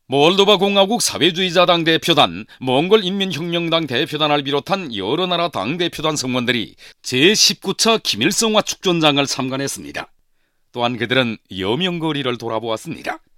몰도바 공화국 사회주의자당 대표단, 몽골 인민혁명당 대표단을 비롯한 여러 나라 당대표단 성원들이 제19차 김일성화 축전장을 참관했습니다. 또한 그들은 여명거리를 돌아보았습니다.